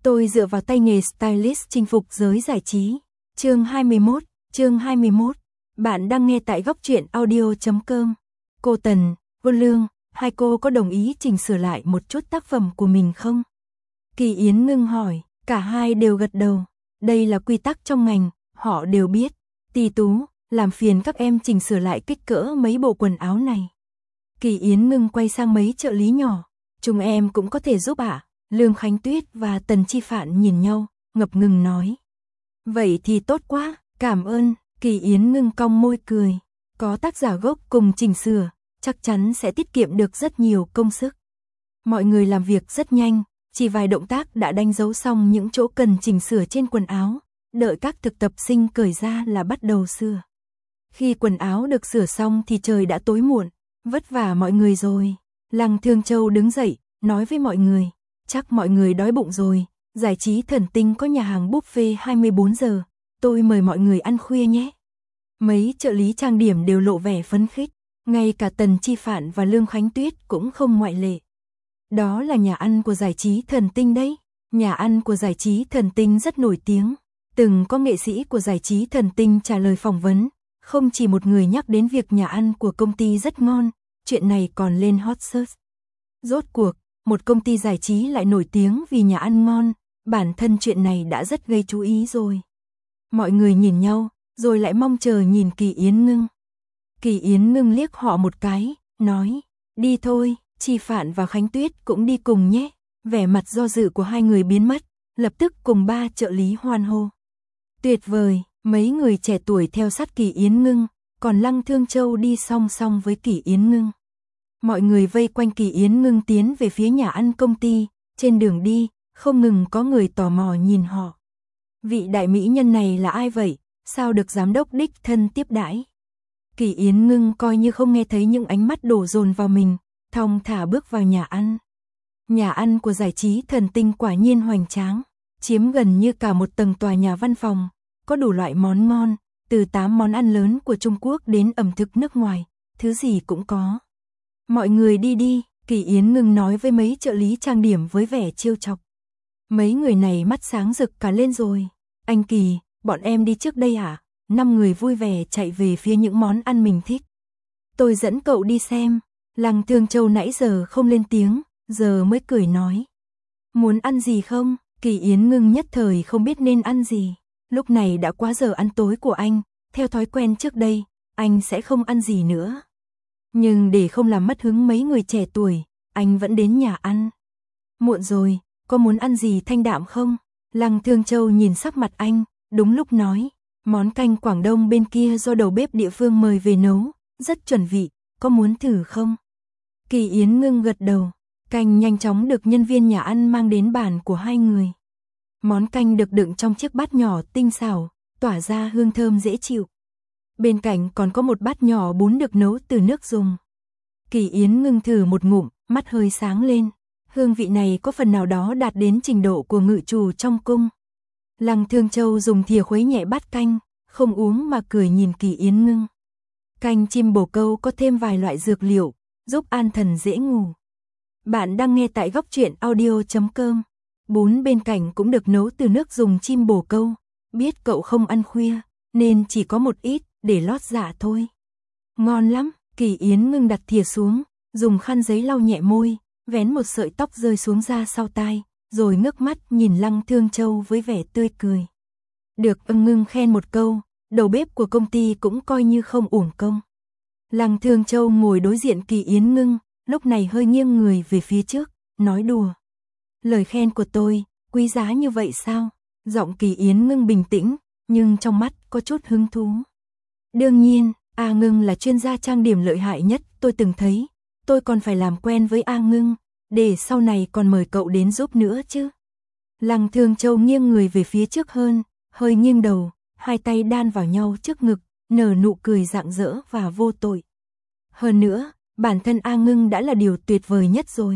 Tôi dựa vào tay nghề stylist chinh phục giới giải trí. Chương 21. Bạn đang nghe tại góc truyện audio.com. Cô Tần, cô Lương, hai cô có đồng ý chỉnh sửa lại một chút tác phẩm của mình không? Kỳ Yến ngưng hỏi, cả hai đều gật đầu. Đây là quy tắc trong ngành, họ đều biết. Tì Tú, làm phiền các em chỉnh sửa lại kích cỡ mấy bộ quần áo này. Kỳ Yến ngưng quay sang mấy trợ lý nhỏ. Chúng em cũng có thể giúp ạ. Lương Khánh Tuyết và Tần Chi Phạn nhìn nhau, ngập ngừng nói. Vậy thì tốt quá, cảm ơn. Kỳ Yến ngưng cong môi cười. Có tác giả gốc cùng chỉnh sửa, chắc chắn sẽ tiết kiệm được rất nhiều công sức. Mọi người làm việc rất nhanh, chỉ vài động tác đã đánh dấu xong những chỗ cần chỉnh sửa trên quần áo, đợi các thực tập sinh cởi ra là bắt đầu sửa. Khi quần áo được sửa xong thì trời đã tối muộn, vất vả mọi người rồi. Lăng Thương Châu đứng dậy, nói với mọi người, chắc mọi người đói bụng rồi, giải trí Thần Tinh có nhà hàng buffet 24 giờ, tôi mời mọi người ăn khuya nhé. Mấy trợ lý trang điểm đều lộ vẻ phấn khích, ngay cả Tần Chi Phạn và Lương Khánh Tuyết cũng không ngoại lệ. Đó là nhà ăn của giải trí Thần Tinh đấy. Nhà ăn của giải trí Thần Tinh rất nổi tiếng. Từng có nghệ sĩ của giải trí Thần Tinh trả lời phỏng vấn, không chỉ một người nhắc đến việc nhà ăn của công ty rất ngon, chuyện này còn lên hot search. Rốt cuộc, một công ty giải trí lại nổi tiếng vì nhà ăn ngon, bản thân chuyện này đã rất gây chú ý rồi. Mọi người nhìn nhau, rồi lại mong chờ nhìn Kỳ Yến ngưng. Kỳ Yến ngưng liếc họ một cái, nói, đi thôi, Chi Phạn và Khánh Tuyết cũng đi cùng nhé. Vẻ mặt do dự của hai người biến mất, lập tức cùng ba trợ lý hoan hô. Tuyệt vời, mấy người trẻ tuổi theo sát Kỳ Yến ngưng, còn Lăng Thương Châu đi song song với Kỳ Yến ngưng. Mọi người vây quanh Kỳ Yến ngưng tiến về phía nhà ăn công ty, trên đường đi, không ngừng có người tò mò nhìn họ. Vị đại mỹ nhân này là ai vậy, sao được giám đốc đích thân tiếp đãi? Kỳ Yến ngưng coi như không nghe thấy những ánh mắt đổ dồn vào mình, thong thả bước vào nhà ăn. Nhà ăn của giải trí Thần Tinh quả nhiên hoành tráng, chiếm gần như cả một tầng tòa nhà văn phòng, có đủ loại món ngon, từ 8 món ăn lớn của Trung Quốc đến ẩm thực nước ngoài, thứ gì cũng có. Mọi người đi đi, Kỳ Yến ngưng nói với mấy trợ lý trang điểm với vẻ trêu chọc. Mấy người này mắt sáng rực cả lên rồi. Anh Kỳ, bọn em đi trước đây à? 5 người vui vẻ chạy về phía những món ăn mình thích. Tôi dẫn cậu đi xem. Lăng Thương Châu nãy giờ không lên tiếng, giờ mới cười nói. Muốn ăn gì không? Kỳ Yến ngưng nhất thời không biết nên ăn gì. Lúc này đã quá giờ ăn tối của anh, theo thói quen trước đây, anh sẽ không ăn gì nữa. Nhưng để không làm mất hứng mấy người trẻ tuổi, anh vẫn đến nhà ăn. Muộn rồi, có muốn ăn gì thanh đạm không? Lăng Thương Châu nhìn sắc mặt anh, đúng lúc nói. Món canh Quảng Đông bên kia do đầu bếp địa phương mời về nấu, rất chuẩn vị, có muốn thử không? Kỳ Yến ngưng gật đầu, canh nhanh chóng được nhân viên nhà ăn mang đến bàn của hai người. Món canh được đựng trong chiếc bát nhỏ tinh xảo, tỏa ra hương thơm dễ chịu. Bên cạnh còn có một bát nhỏ bún được nấu từ nước dùng. Kỳ Yến ngưng thử một ngụm, mắt hơi sáng lên. Hương vị này có phần nào đó đạt đến trình độ của ngự chủ trong cung. Lăng Thương Châu dùng thìa khuấy nhẹ bát canh, không uống mà cười nhìn Kỳ Yến ngưng. Canh chim bồ câu có thêm vài loại dược liệu, giúp an thần dễ ngủ. Bạn đang nghe tại góc truyện audio.com. Bún bên cạnh cũng được nấu từ nước dùng chim bồ câu. Biết cậu không ăn khuya, nên chỉ có một ít để lót dạ thôi. Ngon lắm, Kỳ Yến ngưng đặt thìa xuống, dùng khăn giấy lau nhẹ môi, vén một sợi tóc rơi xuống ra sau tai, rồi ngước mắt nhìn Lăng Thương Châu với vẻ tươi cười. Được ngưng khen một câu, đầu bếp của công ty cũng coi như không uổng công. Lăng Thương Châu ngồi đối diện Kỳ Yến ngưng, lúc này hơi nghiêng người về phía trước, nói đùa. Lời khen của tôi, quý giá như vậy sao? Giọng Kỳ Yến ngưng bình tĩnh, nhưng trong mắt có chút hứng thú. Đương nhiên, A Ngưng là chuyên gia trang điểm lợi hại nhất tôi từng thấy. Tôi còn phải làm quen với A Ngưng, để sau này còn mời cậu đến giúp nữa chứ. Lăng Thương Châu nghiêng người về phía trước hơn, hơi nghiêng đầu, hai tay đan vào nhau trước ngực, nở nụ cười rạng rỡ và vô tội. Hơn nữa, bản thân A Ngưng đã là điều tuyệt vời nhất rồi.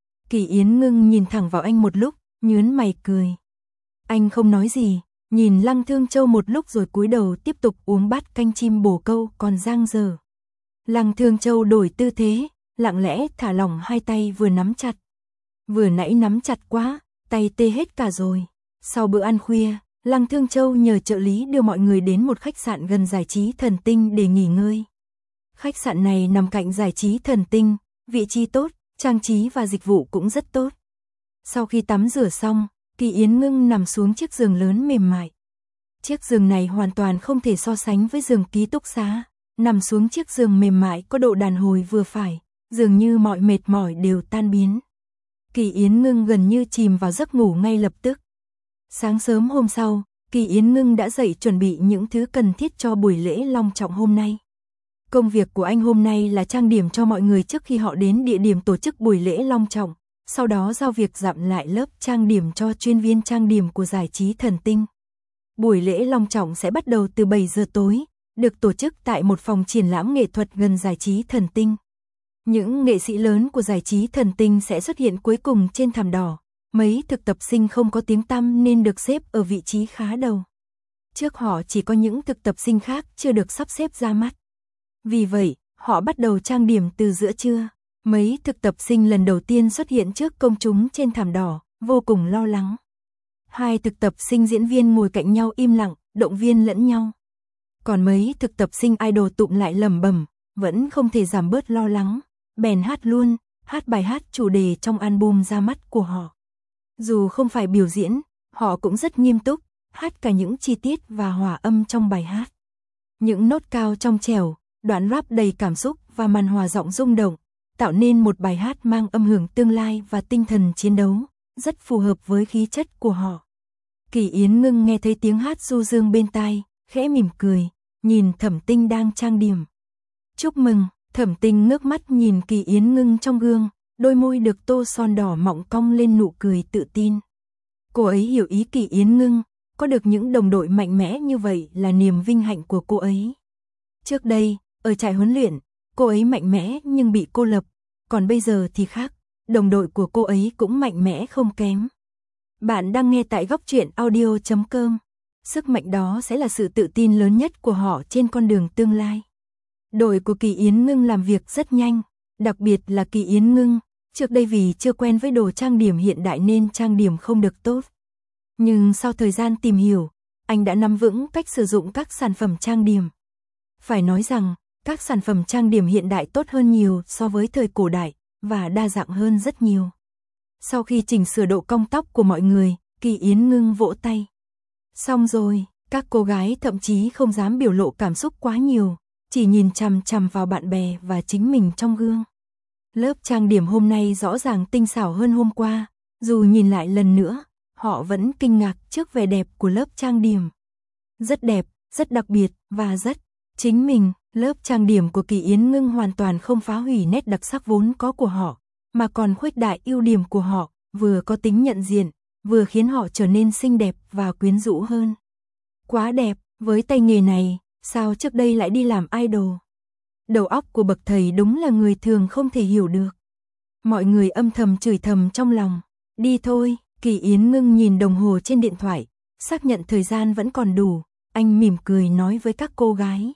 Kỳ Yến ngưng nhìn thẳng vào anh một lúc, nhướng mày cười. Anh không nói gì, nhìn Lăng Thương Châu một lúc rồi cúi đầu tiếp tục uống bát canh chim bồ câu còn dang dở. Lăng Thương Châu đổi tư thế, lặng lẽ thả lỏng hai tay vừa nắm chặt. Vừa nãy nắm chặt quá, tay tê hết cả rồi. Sau bữa ăn khuya, Lăng Thương Châu nhờ trợ lý đưa mọi người đến một khách sạn gần giải trí Thần Tinh để nghỉ ngơi. Khách sạn này nằm cạnh giải trí Thần Tinh, vị trí tốt, trang trí và dịch vụ cũng rất tốt. Sau khi tắm rửa xong, Kỳ Yến Ngưng nằm xuống chiếc giường lớn mềm mại. Chiếc giường này hoàn toàn không thể so sánh với giường ký túc xá. Nằm xuống chiếc giường mềm mại có độ đàn hồi vừa phải, dường như mọi mệt mỏi đều tan biến. Kỳ Yến Ngưng gần như chìm vào giấc ngủ ngay lập tức. Sáng sớm hôm sau, Kỳ Yến Ngưng đã dậy chuẩn bị những thứ cần thiết cho buổi lễ long trọng hôm nay. Công việc của anh hôm nay là trang điểm cho mọi người trước khi họ đến địa điểm tổ chức buổi lễ long trọng, sau đó giao việc dặm lại lớp trang điểm cho chuyên viên trang điểm của giải trí Thần Tinh. Buổi lễ long trọng sẽ bắt đầu từ 7 giờ tối, được tổ chức tại một phòng triển lãm nghệ thuật gần giải trí Thần Tinh. Những nghệ sĩ lớn của giải trí Thần Tinh sẽ xuất hiện cuối cùng trên thảm đỏ. Mấy thực tập sinh không có tiếng tăm nên được xếp ở vị trí khá đầu. Trước họ chỉ có những thực tập sinh khác chưa được sắp xếp ra mắt. Vì vậy, họ bắt đầu trang điểm từ giữa trưa. Mấy thực tập sinh lần đầu tiên xuất hiện trước công chúng trên thảm đỏ, vô cùng lo lắng. Hai thực tập sinh diễn viên ngồi cạnh nhau im lặng, động viên lẫn nhau. Còn mấy thực tập sinh idol tụm lại lẩm bẩm, vẫn không thể giảm bớt lo lắng, bèn hát luôn, hát bài hát chủ đề trong album ra mắt của họ. Dù không phải biểu diễn, họ cũng rất nghiêm túc, hát cả những chi tiết và hòa âm trong bài hát. Những nốt cao trong trẻo, đoạn rap đầy cảm xúc và màn hòa giọng rung động, tạo nên một bài hát mang âm hưởng tương lai và tinh thần chiến đấu, rất phù hợp với khí chất của họ. Kỳ Yến Ngưng nghe thấy tiếng hát du dương bên tai, khẽ mỉm cười, nhìn Thẩm Tinh đang trang điểm. Chúc mừng, Thẩm Tinh ngước mắt nhìn Kỳ Yến Ngưng trong gương, đôi môi được tô son đỏ mọng cong lên nụ cười tự tin. Cô ấy hiểu ý Kỳ Yến Ngưng, có được những đồng đội mạnh mẽ như vậy là niềm vinh hạnh của cô ấy. Trước đây, ở trại huấn luyện, cô ấy mạnh mẽ nhưng bị cô lập, còn bây giờ thì khác, đồng đội của cô ấy cũng mạnh mẽ không kém. Bạn đang nghe tại góc truyện audio.com. Sức mạnh đó sẽ là sự tự tin lớn nhất của họ trên con đường tương lai. Đội của Kỳ Yến Ngưng làm việc rất nhanh, đặc biệt là Kỳ Yến Ngưng, trước đây vì chưa quen với đồ trang điểm hiện đại nên trang điểm không được tốt. Nhưng sau thời gian tìm hiểu, anh đã nắm vững cách sử dụng các sản phẩm trang điểm. Phải nói rằng, các sản phẩm trang điểm hiện đại tốt hơn nhiều so với thời cổ đại, và đa dạng hơn rất nhiều. Sau khi chỉnh sửa độ cong tóc của mọi người, Kỳ Yến Ngưng vỗ tay. Xong rồi, các cô gái thậm chí không dám biểu lộ cảm xúc quá nhiều, chỉ nhìn chằm chằm vào bạn bè và chính mình trong gương. Lớp trang điểm hôm nay rõ ràng tinh xảo hơn hôm qua, dù nhìn lại lần nữa, họ vẫn kinh ngạc trước vẻ đẹp của lớp trang điểm. Rất đẹp, rất đặc biệt và rất chính mình. Lớp trang điểm của Kỳ Yến Ngưng hoàn toàn không phá hủy nét đặc sắc vốn có của họ, mà còn khuếch đại ưu điểm của họ, vừa có tính nhận diện, vừa khiến họ trở nên xinh đẹp và quyến rũ hơn. Quá đẹp, với tay nghề này, sao trước đây lại đi làm idol? Đầu óc của bậc thầy đúng là người thường không thể hiểu được. Mọi người âm thầm chửi thầm trong lòng. Đi thôi, Kỳ Yến Ngưng nhìn đồng hồ trên điện thoại, xác nhận thời gian vẫn còn đủ, anh mỉm cười nói với các cô gái.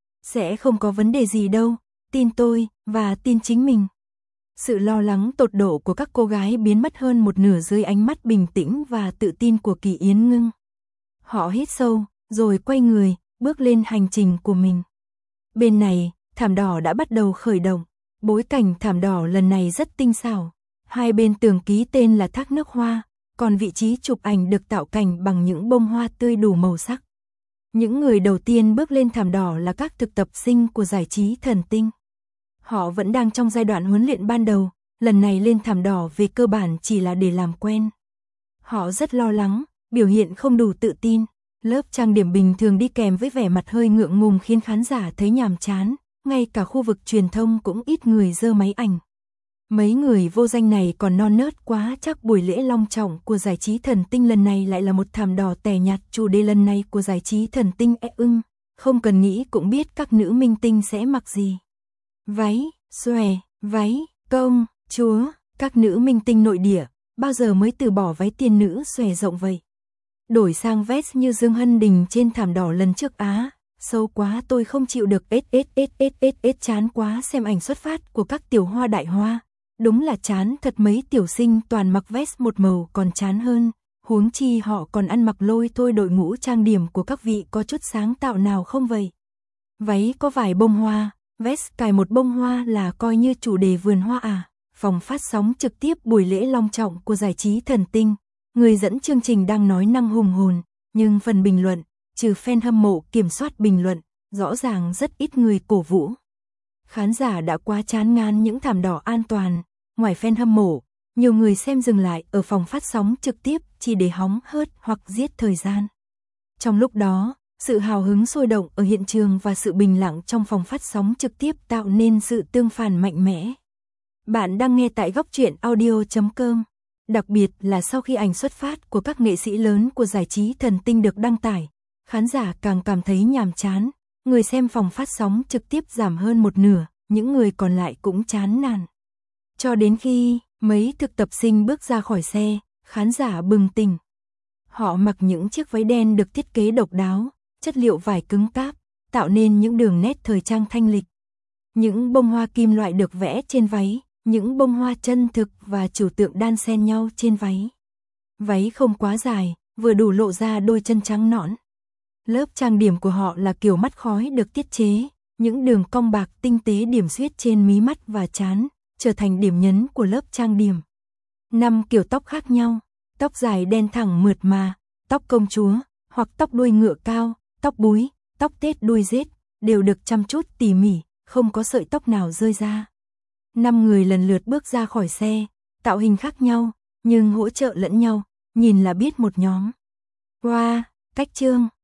Sẽ không có vấn đề gì đâu, tin tôi, và tin chính mình. Sự lo lắng tột độ của các cô gái biến mất hơn một nửa dưới ánh mắt bình tĩnh và tự tin của Kỳ Yến Ngưng. Họ hít sâu, rồi quay người, bước lên hành trình của mình. Bên này, thảm đỏ đã bắt đầu khởi động. Bối cảnh thảm đỏ lần này rất tinh xảo. Hai bên tường ký tên là thác nước hoa, còn vị trí chụp ảnh được tạo cảnh bằng những bông hoa tươi đủ màu sắc. Những người đầu tiên bước lên thảm đỏ là các thực tập sinh của giải trí Thần Tinh. Họ vẫn đang trong giai đoạn huấn luyện ban đầu, lần này lên thảm đỏ về cơ bản chỉ là để làm quen. Họ rất lo lắng, biểu hiện không đủ tự tin. Lớp trang điểm bình thường đi kèm với vẻ mặt hơi ngượng ngùng khiến khán giả thấy nhàm chán, ngay cả khu vực truyền thông cũng ít người giơ máy ảnh. Mấy người vô danh này còn non nớt quá, chắc buổi lễ long trọng của giải trí Thần Tinh lần này lại là một thảm đỏ tẻ nhạt. Chủ đề lần này của giải trí Thần Tinh không cần nghĩ cũng biết các nữ minh tinh sẽ mặc gì. Váy, xòe, váy, công, chúa, các nữ minh tinh nội địa, bao giờ mới từ bỏ váy tiên nữ xòe rộng vậy. Đổi sang vest như Dương Hân Đình trên thảm đỏ lần trước á, sâu quá tôi không chịu được, chán quá xem ảnh xuất phát của các tiểu hoa đại hoa, Đúng là chán thật, mấy tiểu sinh toàn mặc vest một màu còn chán hơn, huống chi họ còn ăn mặc lôi thôi. Đội ngũ trang điểm của các vị có chút sáng tạo nào không vậy? Váy có vài bông hoa, vest cài một bông hoa là coi như chủ đề vườn hoa à? Phòng phát sóng trực tiếp buổi lễ long trọng của giải trí thần tinh, người dẫn chương trình đang nói năng hùng hồn, nhưng phần bình luận, trừ fan hâm mộ kiểm soát bình luận, rõ ràng rất ít người cổ vũ. Khán giả đã quá chán ngán những thảm đỏ an toàn, ngoài fan hâm mộ, nhiều người xem dừng lại ở phòng phát sóng trực tiếp chỉ để hóng hớt hoặc giết thời gian. Trong lúc đó, sự hào hứng sôi động ở hiện trường và sự bình lặng trong phòng phát sóng trực tiếp tạo nên sự tương phản mạnh mẽ. Bạn đang nghe tại Góc Truyện Audio.com. Đặc biệt là sau khi ảnh xuất phát của các nghệ sĩ lớn của giải trí thần tinh được đăng tải, khán giả càng cảm thấy nhàm chán, người xem phòng phát sóng trực tiếp giảm hơn một nửa, những người còn lại cũng chán nản. Cho đến khi mấy thực tập sinh bước ra khỏi xe, khán giả bừng tỉnh. Họ mặc những chiếc váy đen được thiết kế độc đáo, chất liệu vải cứng cáp, tạo nên những đường nét thời trang thanh lịch. Những bông hoa kim loại được vẽ trên váy, những bông hoa chân thực và trừu tượng đan xen nhau trên váy. Váy không quá dài, vừa đủ lộ ra đôi chân trắng nõn. Lớp trang điểm của họ là kiểu mắt khói được tiết chế, những đường cong bạc tinh tế điểm xuyết trên mí mắt và trán, trở thành điểm nhấn của lớp trang điểm. 5 kiểu tóc khác nhau, tóc dài đen thẳng mượt mà, tóc công chúa, hoặc tóc đuôi ngựa cao, tóc búi, tóc tết đuôi rết, đều được chăm chút tỉ mỉ, không có sợi tóc nào rơi ra. 5 người lần lượt bước ra khỏi xe, tạo hình khác nhau, nhưng hỗ trợ lẫn nhau, nhìn là biết một nhóm. Wow, cách trương.